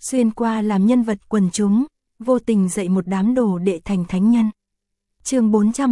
xuyên qua làm nhân vật quần chúng, vô tình dạy một đám đồ đệ thành thánh nhân. Chương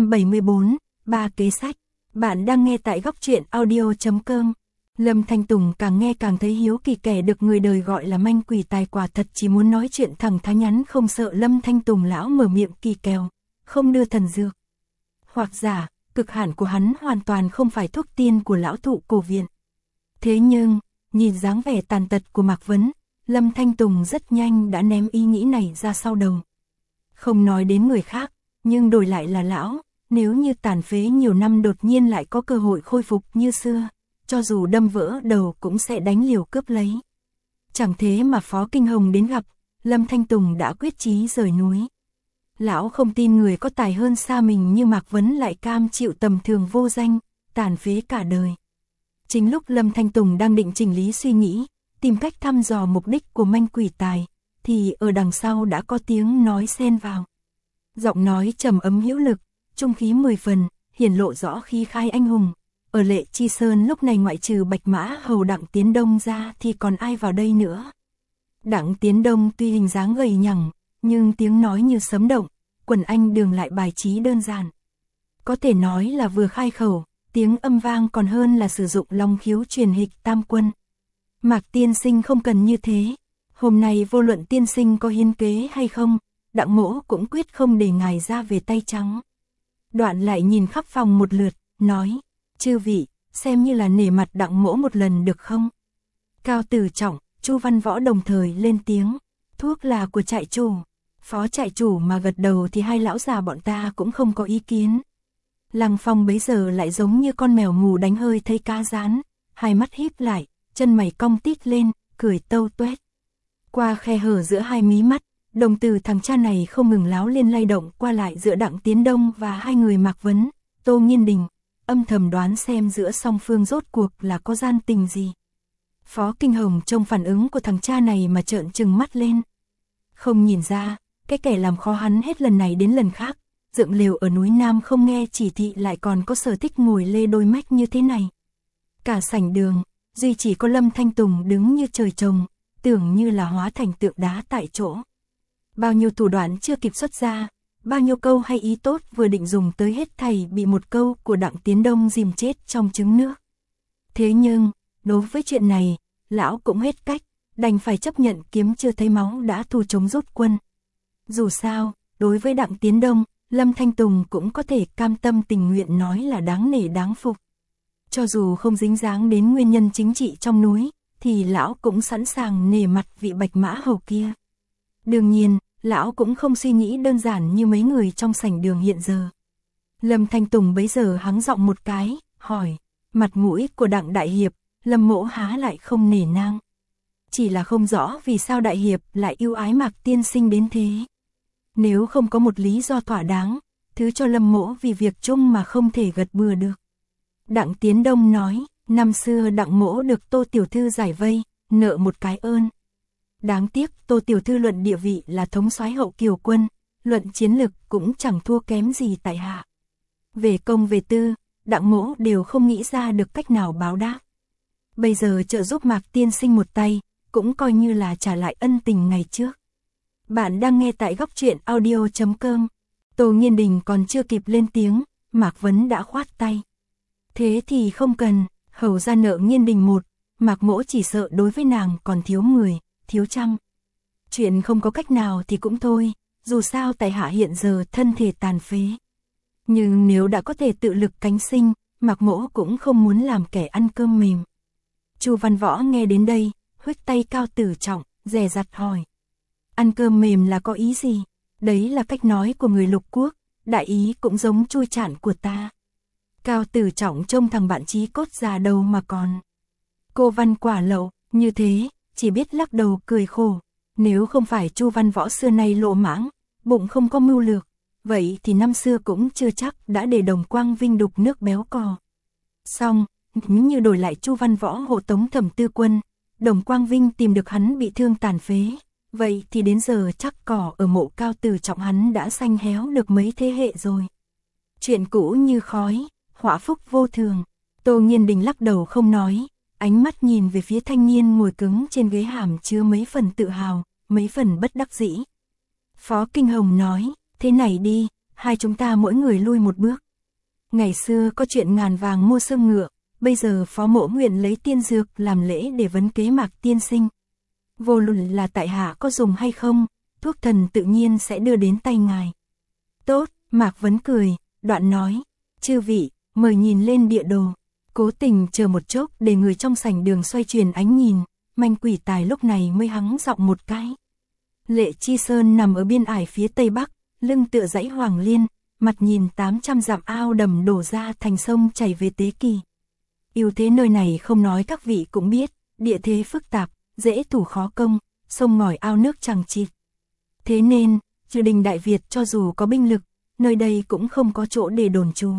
474, ba kế sách. Bạn đang nghe tại góc truyện audio.com. Lâm Thanh Tùng càng nghe càng thấy hiếu kỳ, kẻ được người đời gọi là manh quỷ tài quả thật chỉ muốn nói chuyện thẳng thắn nhắn, không sợ Lâm Thanh Tùng lão mở miệng kỳ kèo, không đưa thần dược. Hoặc giả, cực hạn của hắn hoàn toàn không phải thuốc tiên của lão thụ cổ viện. Thế nhưng, nhìn dáng vẻ tàn tật của Mạc Vấn, Lâm Thanh Tùng rất nhanh đã ném ý nghĩ này ra sau đầu. Không nói đến người khác, nhưng đổi lại là lão, nếu như tàn phế nhiều năm đột nhiên lại có cơ hội khôi phục như xưa, cho dù đâm vỡ đầu cũng sẽ đánh liều cướp lấy. Chẳng thế mà Phó Kinh Hồng đến gặp, Lâm Thanh Tùng đã quyết chí rời núi. Lão không tin người có tài hơn xa mình như Mạc Vấn lại cam chịu tầm thường vô danh, tàn phế cả đời. Chính lúc Lâm Thanh Tùng đang định chỉnh lý suy nghĩ, tìm cách thăm dò mục đích của manh quỷ tài, thì ở đằng sau đã có tiếng nói xen vào. Giọng nói trầm ấm hữu lực, trung khí 10 phần, hiển lộ rõ khí khai anh hùng. Ở Lệ Chi Sơn lúc này ngoại trừ Bạch Mã Hầu Đặng Tiến Đông ra thì còn ai vào đây nữa. Đặng Tiến Đông tuy hình dáng gầy nhẳng, nhưng tiếng nói như sấm động, quần anh đường lại bài trí đơn giản. Có thể nói là vừa khai khẩu, tiếng âm vang còn hơn là sử dụng long khiếu truyền hịch tam quân. Mạc tiên sinh không cần như thế, hôm nay vô luận tiên sinh có hiến kế hay không, Đặng Mỗ cũng quyết không để ngài ra về tay trắng. Đoạn lại nhìn khắp phòng một lượt, nói, chư vị, xem như là nể mặt Đặng Mỗ một lần được không? Cao Tử Trọng, Chu Văn Võ đồng thời lên tiếng, thuốc là của trại chủ. Phó trại chủ mà gật đầu thì hai lão già bọn ta cũng không có ý kiến. Lăng Phong bấy giờ lại giống như con mèo ngủ đánh hơi thấy cá rán, hai mắt híp lại, chân mày cong tít lên, cười tâu tuét. Qua khe hở giữa hai mí mắt, đồng tử thằng cha này không ngừng láo lên lay động qua lại giữa Đặng Tiến Đông và hai người Mạc Vấn, Tô Nghiên Đình, âm thầm đoán xem giữa song phương rốt cuộc là có gian tình gì. Phó Kinh Hồng trông phản ứng của thằng cha này mà trợn trừng mắt lên. Không nhìn ra, cái kẻ làm khó hắn hết lần này đến lần khác, dựng lều ở núi Nam không nghe chỉ thị lại còn có sở thích ngồi lê đôi mách như thế này. Cả sảnh đường, duy chỉ có Lâm Thanh Tùng đứng như trời trồng, tưởng như là hóa thành tượng đá tại chỗ. Bao nhiêu thủ đoạn chưa kịp xuất ra, bao nhiêu câu hay ý tốt vừa định dùng tới hết thảy bị một câu của Đặng Tiến Đông dìm chết trong trứng nước. Thế nhưng, đối với chuyện này, lão cũng hết cách, đành phải chấp nhận kiếm chưa thấy máu đã thù chống rút quân. Dù sao, đối với Đặng Tiến Đông, Lâm Thanh Tùng cũng có thể cam tâm tình nguyện nói là đáng nể đáng phục. Cho dù không dính dáng đến nguyên nhân chính trị trong núi, thì lão cũng sẵn sàng nể mặt vị Bạch Mã Hầu kia. Đương nhiên, lão cũng không suy nghĩ đơn giản như mấy người trong sảnh đường hiện giờ. Lâm Thanh Tùng bấy giờ hắng giọng một cái, hỏi, mặt mũi của Đặng Đại Hiệp, Lâm Mỗ há lại không nể nang. Chỉ là không rõ vì sao Đại Hiệp lại yêu ái Mạc tiên sinh đến thế. Nếu không có một lý do thỏa đáng, thứ cho Lâm Mỗ vì việc chung mà không thể gật bừa được. Đặng Tiến Đông nói, năm xưa Đặng Mỗ được Tô Tiểu Thư giải vây, nợ một cái ơn. Đáng tiếc Tô Tiểu Thư luận địa vị là thống soái hậu Kiều quân, luận chiến lực cũng chẳng thua kém gì tại hạ. Về công về tư, Đặng Mỗ đều không nghĩ ra được cách nào báo đáp. Bây giờ trợ giúp Mạc tiên sinh một tay, cũng coi như là trả lại ân tình ngày trước. Bạn đang nghe tại góc truyện audio.com. Tô Nghiên Đình còn chưa kịp lên tiếng, Mạc Vấn đã khoát tay. Thế thì không cần, hầu ra nợ Nghiên Đình một, Mạc Mỗ chỉ sợ đối với nàng còn thiếu người, thiếu trăm. Chuyện không có cách nào thì cũng thôi, dù sao tại hạ hiện giờ thân thể tàn phế. Nhưng nếu đã có thể tự lực cánh sinh, Mạc Mỗ cũng không muốn làm kẻ ăn cơm mềm. Chu Văn Võ nghe đến đây, huých tay Cao Tử Trọng, dè dặt hỏi. Ăn cơm mềm là có ý gì? Đấy là cách nói của người Lục Quốc, đại ý cũng giống chui chản của ta. Cao Tử Trọng trông thằng bạn chí cốt già đầu mà còn. Cô Văn quả lậu, như thế, chỉ biết lắc đầu cười khổ. Nếu không phải Chu Văn Võ xưa nay lộ mãng, bụng không có mưu lược, vậy thì năm xưa cũng chưa chắc đã để Đồng Quang Vinh đục nước béo cò. Xong, như đổi lại Chu Văn Võ hộ tống Thẩm Tư Quân, Đồng Quang Vinh tìm được hắn bị thương tàn phế, vậy thì đến giờ chắc cỏ ở mộ Cao Tử Trọng hắn đã xanh héo được mấy thế hệ rồi. Chuyện cũ như khói, họa phúc vô thường. Tô Nghiên Đình lắc đầu không nói, ánh mắt nhìn về phía thanh niên ngồi cứng trên ghế hàm chứa mấy phần tự hào, mấy phần bất đắc dĩ. Phó Kinh Hồng nói, thế này đi, hai chúng ta mỗi người lui một bước. Ngày xưa có chuyện ngàn vàng mua xương ngựa, bây giờ Phó Mỗ nguyện lấy tiên dược làm lễ để vấn kế Mạc tiên sinh. Vô luận là tại hạ có dùng hay không, thuốc thần tự nhiên sẽ đưa đến tay ngài. Tốt, Mạc Vấn cười, đoạn nói, chư vị, mời nhìn lên địa đồ. Cố Tình chờ một chốc để người trong sảnh đường xoay chuyển ánh nhìn, Manh Quỷ Tài lúc này mới hắng giọng một cái. Lệ Chi Sơn nằm ở biên ải phía tây bắc, lưng tựa dãy Hoàng Liên, mặt nhìn 800 dặm ao đầm đổ ra thành sông chảy về Tế Kỳ. Ưu thế nơi này không nói các vị cũng biết, địa thế phức tạp, dễ thủ khó công, sông ngòi ao nước chằng chịt. Thế nên, triều đình Đại Việt cho dù có binh lực, nơi đây cũng không có chỗ để đồn trú.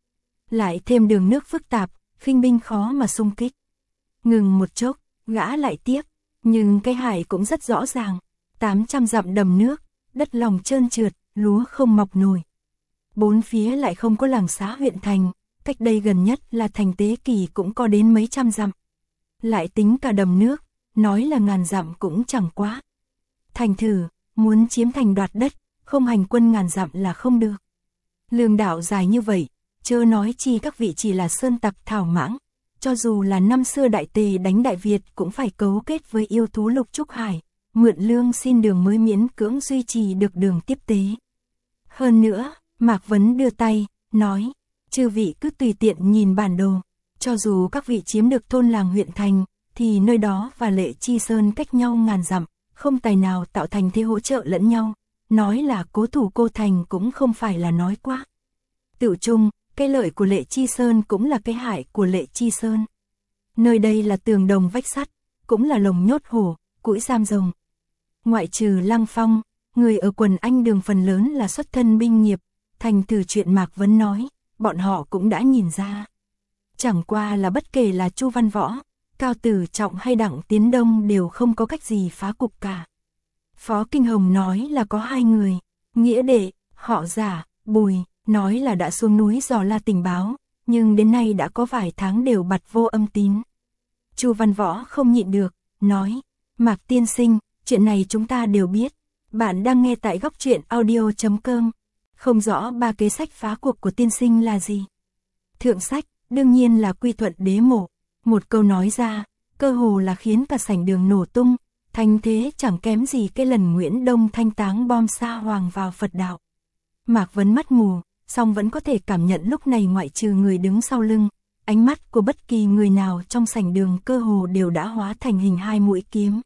Lại thêm đường nước phức tạp, khinh binh khó mà xung kích. Ngừng một chốc, gã lại tiếp, nhưng cái hại cũng rất rõ ràng, 800 dặm đầm nước, đất lòng trơn trượt, lúa không mọc nổi. Bốn phía lại không có làng xá huyện thành, cách đây gần nhất là thành Tế Kỳ cũng có đến mấy trăm dặm. Lại tính cả đầm nước, nói là ngàn dặm cũng chẳng quá. Thành thử, muốn chiếm thành đoạt đất, không hành quân ngàn dặm là không được. Lương đạo dài như vậy, chớ nói chi các vị chỉ là sơn tặc thảo mãng, cho dù là năm xưa Đại Tề đánh Đại Việt cũng phải cấu kết với yêu thú Lục Trúc Hải, mượn lương xin đường mới miễn cưỡng duy trì được đường tiếp tế. Hơn nữa, Mạc Vấn đưa tay, nói, chư vị cứ tùy tiện nhìn bản đồ, cho dù các vị chiếm được thôn làng huyện thành, thì nơi đó và Lệ Chi Sơn cách nhau ngàn dặm, không tài nào tạo thành thế hỗ trợ lẫn nhau, nói là cố thủ cô thành cũng không phải là nói quá. Tựu chung, cái lợi của Lệ Chi Sơn cũng là cái hại của Lệ Chi Sơn. Nơi đây là tường đồng vách sắt, cũng là lồng nhốt hổ, cũi giam rồng. Ngoại trừ Lăng Phong, người ở quần Anh Đường phần lớn là xuất thân binh nghiệp, thành thử chuyện Mạc Vấn nói, bọn họ cũng đã nhìn ra. Chẳng qua là bất kể là Chu Văn Võ, Cao Tử Trọng hay Đặng Tiến Đông đều không có cách gì phá cục cả. Phó Kinh Hồng nói là có hai người, Nghĩa Đệ, họ Giả, Bùi, nói là đã xuống núi dò la tình báo, nhưng đến nay đã có vài tháng đều bặt vô âm tín. Chu Văn Võ không nhịn được, nói, Mạc tiên sinh, chuyện này chúng ta đều biết, bạn đang nghe tại góc truyện audio.com, không rõ ba kế sách phá cuộc của tiên sinh là gì. Thượng sách, đương nhiên là quy thuận đế mộ, một câu nói ra, cơ hồ là khiến cả sảnh đường nổ tung, thành thế chẳng kém gì cái lần Nguyễn Đông Thanh táng bom Sa Hoàng vào Phật đạo. Mạc Vấn mắt mù, song vẫn có thể cảm nhận lúc này ngoại trừ người đứng sau lưng, ánh mắt của bất kỳ người nào trong sảnh đường cơ hồ đều đã hóa thành hình hai mũi kiếm.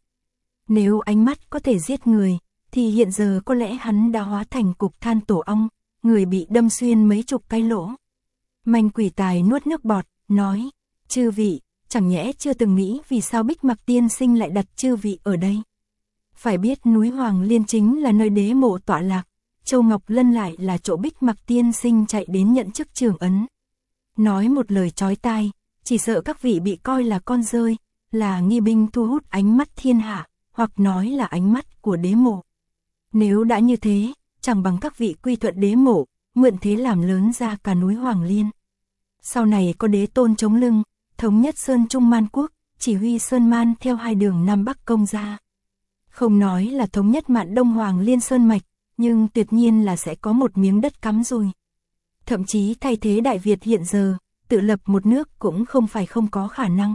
Nếu ánh mắt có thể giết người, thì hiện giờ có lẽ hắn đã hóa thành cục than tổ ong, người bị đâm xuyên mấy chục cái lỗ. Manh Quỷ Tài nuốt nước bọt, nói, chư vị, chẳng nhẽ chưa từng nghĩ vì sao Bích Mạc tiên sinh lại đặt chư vị ở đây. Phải biết núi Hoàng Liên chính là nơi đế mộ tọa lạc, Châu Ngọc Lân lại là chỗ Bích Mạc tiên sinh chạy đến nhận chức trưởng ấn. Nói một lời chói tai, chỉ sợ các vị bị coi là con rơi, là nghi binh thu hút ánh mắt thiên hạ, hoặc nói là ánh mắt của đế mộ. Nếu đã như thế, chẳng bằng các vị quy thuận đế mộ, mượn thế làm lớn ra cả núi Hoàng Liên. Sau này có đế tôn chống lưng, thống nhất Sơn Trung Man Quốc, chỉ huy Sơn Man theo hai đường Nam Bắc công ra. Không nói là thống nhất Mạn Đông Hoàng Liên Sơn Mạch, nhưng tuyệt nhiên là sẽ có một miếng đất cắm rùi. Thậm chí thay thế Đại Việt hiện giờ, tự lập một nước cũng không phải không có khả năng.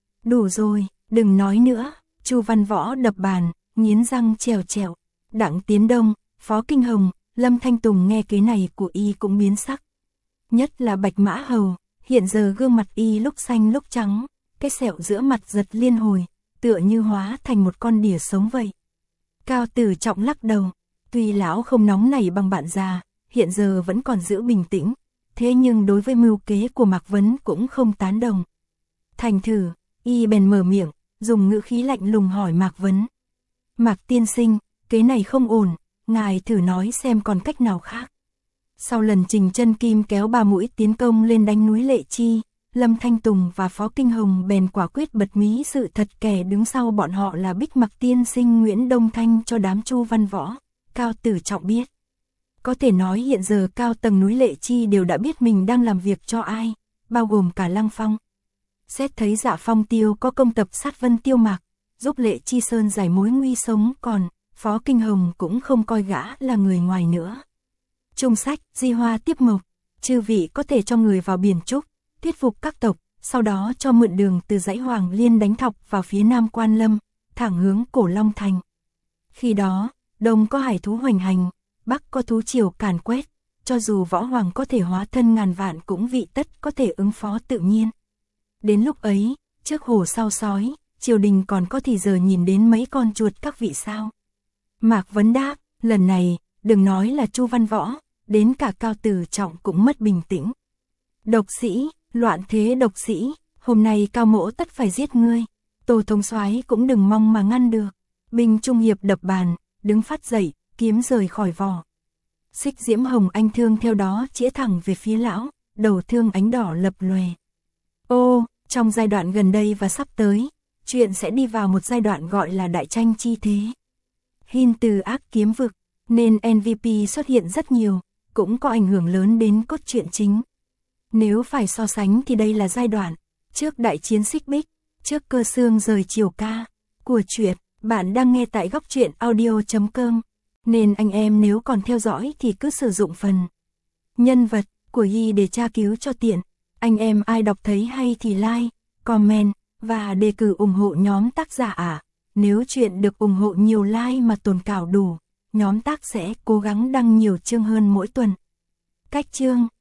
Đủ rồi, đừng nói nữa, Chu Văn Võ đập bàn, nghiến răng trèo trèo. Đặng Tiến Đông, Phó Kinh Hồng, Lâm Thanh Tùng nghe kế này của y cũng biến sắc. Nhất là Bạch Mã Hầu, hiện giờ gương mặt y lúc xanh lúc trắng, cái sẹo giữa mặt giật liên hồi, tựa như hóa thành một con đỉa sống vậy. Cao Tử Trọng lắc đầu, tuy lão không nóng nảy bằng bạn già, hiện giờ vẫn còn giữ bình tĩnh, thế nhưng đối với mưu kế của Mạc Vấn cũng không tán đồng. Thành thử, y bèn mở miệng, dùng ngữ khí lạnh lùng hỏi Mạc Vấn. Mạc tiên sinh, kế này không ổn, ngài thử nói xem còn cách nào khác. Sau lần Trình Chân Kim kéo ba mũi tiến công lên đánh núi Lệ Chi, Lâm Thanh Tùng và Phó Kinh Hồng bèn quả quyết bật mí sự thật kẻ đứng sau bọn họ là Bích Mạc tiên sinh Nguyễn Đông Thanh cho đám Chu Văn Võ, Cao Tử Trọng biết. Có thể nói hiện giờ cao tầng núi Lệ Chi đều đã biết mình đang làm việc cho ai, bao gồm cả Lăng Phong. Xét thấy Dạ Phong Tiêu có công tập sát Vân Tiêu Mạc, giúp Lệ Chi Sơn giải mối nguy sống còn, Phó Kinh Hồng cũng không coi gã là người ngoài nữa. Trung sách, Di Hoa tiếp mộc, chư vị có thể cho người vào Biển Trúc, thuyết phục các tộc, sau đó cho mượn đường từ dãy Hoàng Liên đánh thọc vào phía Nam Quan Lâm, thẳng hướng Cổ Long Thành. Khi đó, Đông có hải thú hoành hành, Bắc có thú triều càn quét, cho dù võ hoàng có thể hóa thân ngàn vạn cũng vị tất có thể ứng phó tự nhiên. Đến lúc ấy, trước hổ sau sói, triều đình còn có thì giờ nhìn đến mấy con chuột các vị sao? Mạc Vấn đáp, lần này, đừng nói là Chu Văn Võ, đến cả Cao Tử Trọng cũng mất bình tĩnh. Độc sĩ, loạn thế độc sĩ, hôm nay Cao Mỗ tất phải giết ngươi. Tô thống soái cũng đừng mong mà ngăn được. Binh Trung Hiệp đập bàn, đứng phát dậy, kiếm rời khỏi vỏ. Xích diễm hồng anh thương theo đó chĩa thẳng về phía lão, đầu thương ánh đỏ lập lòe. Ô, trong giai đoạn gần đây và sắp tới, chuyện sẽ đi vào một giai đoạn gọi là đại tranh chi thế. Hin từ ác kiếm vực, nên MVP xuất hiện rất nhiều, cũng có ảnh hưởng lớn đến cốt truyện chính. Nếu phải so sánh thì đây là giai đoạn trước đại chiến Xích Bích, trước Cơ Xương rời Triều Ca của truyện. Bạn đang nghe tại góc truyện audio.com, nên anh em nếu còn theo dõi thì cứ sử dụng phần nhân vật của Hi để tra cứu cho tiện. Anh em ai đọc thấy hay thì like, comment và đề cử ủng hộ nhóm tác giả ạ. Nếu chuyện được ủng hộ nhiều like mà tồn cảo đủ, nhóm tác sẽ cố gắng đăng nhiều chương hơn mỗi tuần. Cách chương